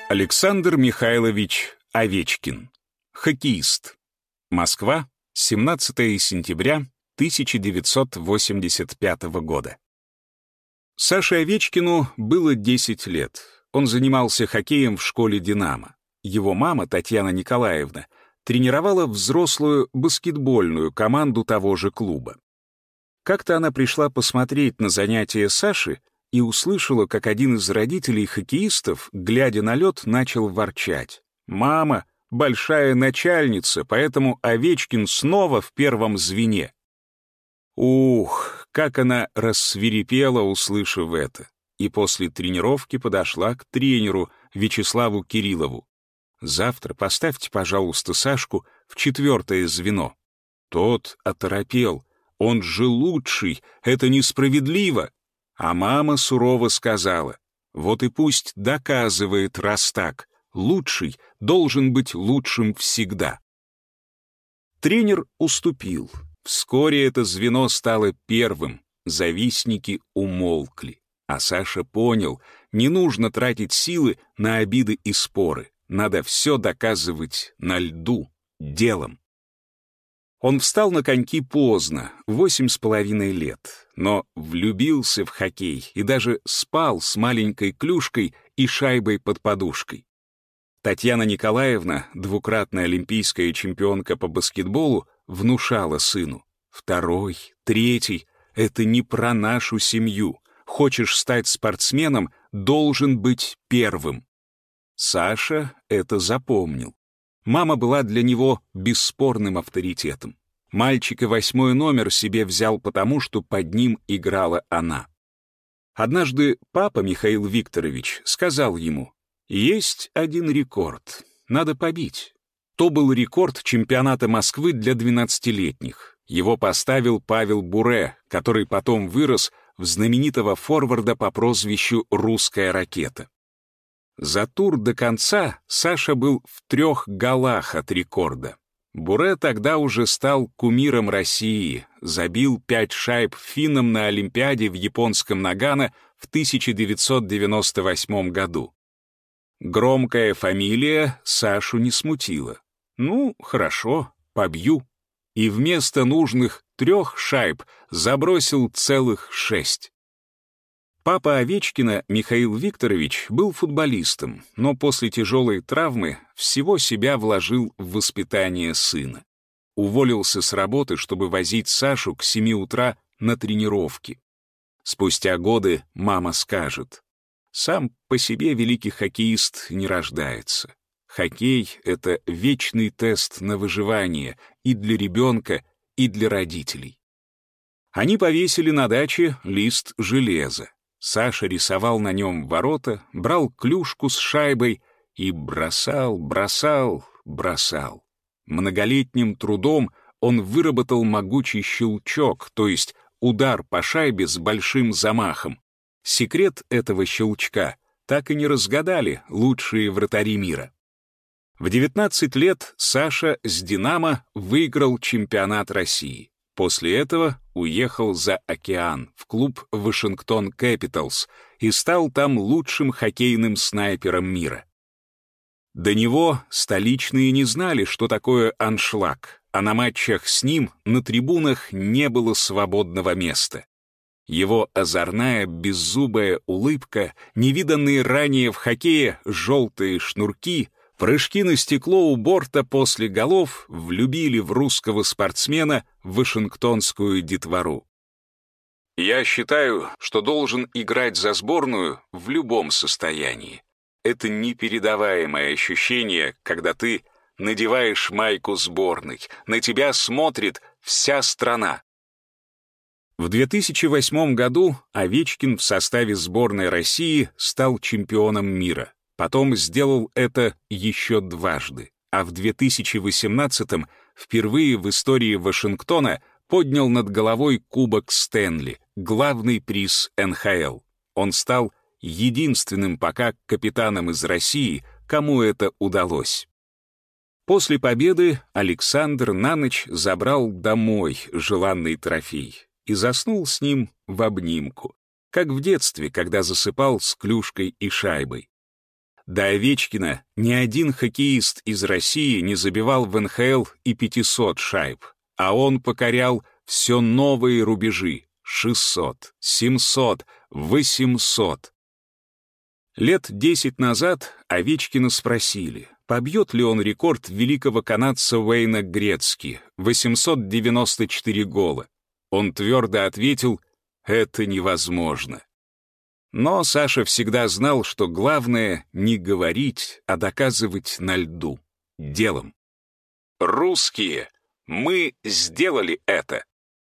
Александр Михайлович Овечкин. Хоккеист. Москва, 17 сентября 1985 года. Саше Овечкину было 10 лет. Он занимался хоккеем в школе «Динамо». Его мама, Татьяна Николаевна, тренировала взрослую баскетбольную команду того же клуба. Как-то она пришла посмотреть на занятия Саши и услышала, как один из родителей хоккеистов, глядя на лед, начал ворчать. «Мама — большая начальница, поэтому Овечкин снова в первом звене». Ух, как она рассвирепела, услышав это, и после тренировки подошла к тренеру Вячеславу Кириллову. «Завтра поставьте, пожалуйста, Сашку в 4-е звено». Тот оторопел. «Он же лучший, это несправедливо». А мама сурово сказала: «Вот и пусть доказывает, раз так. Лучший должен быть лучшим всегда». Тренер уступил. Вскоре это звено стало первым. Завистники умолкли. А Саша понял, не нужно тратить силы на обиды и споры. Надо все доказывать на льду, делом. Он встал на коньки поздно, 8,5 лет, но влюбился в хоккей и даже спал с маленькой клюшкой и шайбой под подушкой. Татьяна Николаевна, двукратная олимпийская чемпионка по баскетболу, внушала сыну: «Второй, третий — это не про нашу семью. Хочешь стать спортсменом — должен быть первым». Саша это запомнил. Мама была для него бесспорным авторитетом. Мальчика 8-й номер себе взял потому, что под ним играла она. Однажды папа Михаил Викторович сказал ему: «Есть один рекорд, надо побить». То был рекорд чемпионата Москвы для 12-летних. Его поставил Павел Буре, который потом вырос в знаменитого форварда по прозвищу «Русская ракета». За тур до конца Саша был в 3 голах от рекорда. Буре тогда уже стал кумиром России, забил 5 шайб финнам на Олимпиаде в японском Нагано в 1998 году. Громкая фамилия Сашу не смутила. «Ну, хорошо, побью». И вместо нужных 3 шайб забросил целых 6. Папа Овечкина, Михаил Викторович, был футболистом, но после тяжелой травмы всего себя вложил в воспитание сына. Уволился с работы, чтобы возить Сашу к 7 утра на тренировки. Спустя годы мама скажет: «Сам по себе великий хоккеист не рождается. Хоккей — это вечный тест на выживание и для ребенка, и для родителей». Они повесили на даче лист железа. Саша рисовал на нем ворота, брал клюшку с шайбой и бросал. Многолетним трудом он выработал могучий щелчок, то есть удар по шайбе с большим замахом. Секрет этого щелчка так и не разгадали лучшие вратари мира. В 19 лет Саша с «Динамо» выиграл чемпионат России. После этого уехал за океан в клуб «Вашингтон Кэпиталс» и стал там лучшим хоккейным снайпером мира. До него столичные не знали, что такое аншлаг, а на матчах с ним на трибунах не было свободного места. Его озорная, беззубая улыбка, невиданные ранее в хоккее желтые шнурки, прыжки на стекло у борта после голов влюбили в русского спортсмена вашингтонскую детвору. «Я считаю, что должен играть за сборную в любом состоянии. Это непередаваемое ощущение, когда ты надеваешь майку сборной, на тебя смотрит вся страна». В 2008 году Овечкин в составе сборной России стал чемпионом мира. Потом сделал это еще дважды, а в 2018-м впервые в истории Вашингтона поднял над головой Кубок Стэнли, главный приз НХЛ. Он стал единственным пока капитаном из России, кому это удалось. После победы Александр на ночь забрал домой желанный трофей и заснул с ним в обнимку, как в детстве, когда засыпал с клюшкой и шайбой. До Овечкина ни один хоккеист из России не забивал в НХЛ и 500 шайб, а он покорял все новые рубежи — 600, 700, 800. Лет 10 назад Овечкина спросили, побьет ли он рекорд великого канадца Уэйна Грецки — 894 гола. Он твердо ответил: «Это невозможно». Но Саша всегда знал, что главное не говорить, а доказывать на льду, делом. «Русские, мы сделали это».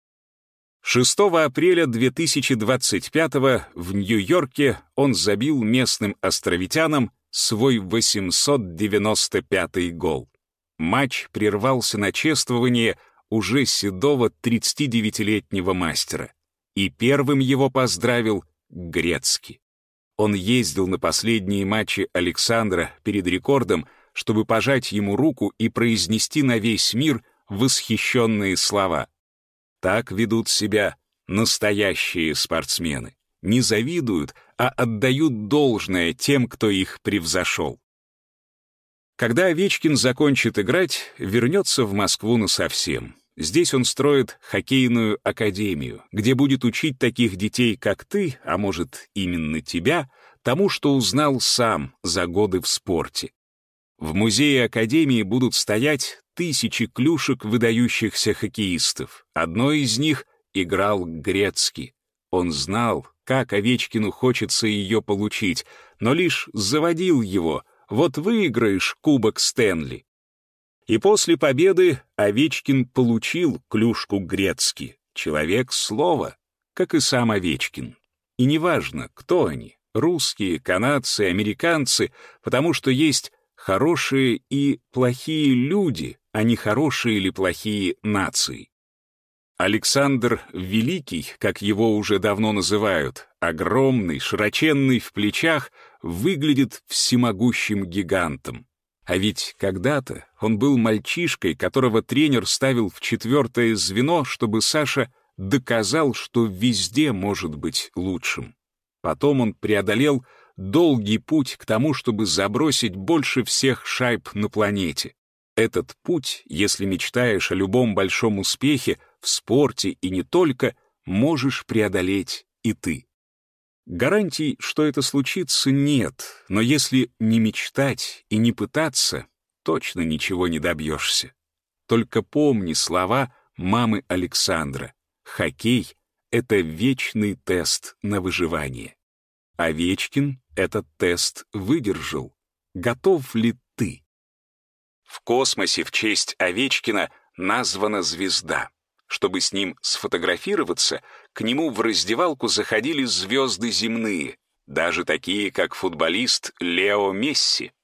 6 апреля 2025 в Нью-Йорке он забил местным островитянам свой 895-й гол. Матч прервался на чествование уже седого 39-летнего мастера. И первым его поздравил Грецки. Он ездил на последние матчи Александра перед рекордом, чтобы пожать ему руку и произнести на весь мир восхищенные слова. Так ведут себя настоящие спортсмены. Не завидуют, а отдают должное тем, кто их превзошел. Когда Овечкин закончит играть, вернется в Москву насовсем. Здесь он строит хоккейную академию, где будет учить таких детей, как ты, а может, именно тебя, тому, что узнал сам за годы в спорте. В музее академии будут стоять тысячи клюшек выдающихся хоккеистов. Одной из них играл Грецки. Он знал, как Овечкину хочется ее получить, но лишь заводил его: вот выиграешь Кубок Стэнли. И после победы Овечкин получил клюшку Грецки. Человек слова, как и сам Овечкин. И неважно, кто они — русские, канадцы, американцы, потому что есть хорошие и плохие люди, а не хорошие или плохие нации. Александр Великий, как его уже давно называют, огромный, широченный в плечах, выглядит всемогущим гигантом. А ведь когда-то он был мальчишкой, которого тренер ставил в 4-е звено, чтобы Саша доказал, что везде может быть лучшим. Потом он преодолел долгий путь к тому, чтобы забросить больше всех шайб на планете. Этот путь, если мечтаешь о любом большом успехе в спорте и не только, можешь преодолеть и ты. Гарантий, что это случится, нет, но если не мечтать и не пытаться, точно ничего не добьешься. Только помни слова мамы Александра: хоккей — это вечный тест на выживание. Овечкин этот тест выдержал. Готов ли ты? В космосе в честь Овечкина названа звезда. Чтобы с ним сфотографироваться, к нему в раздевалку заходили звезды земные, даже такие, как футболист Лео Месси.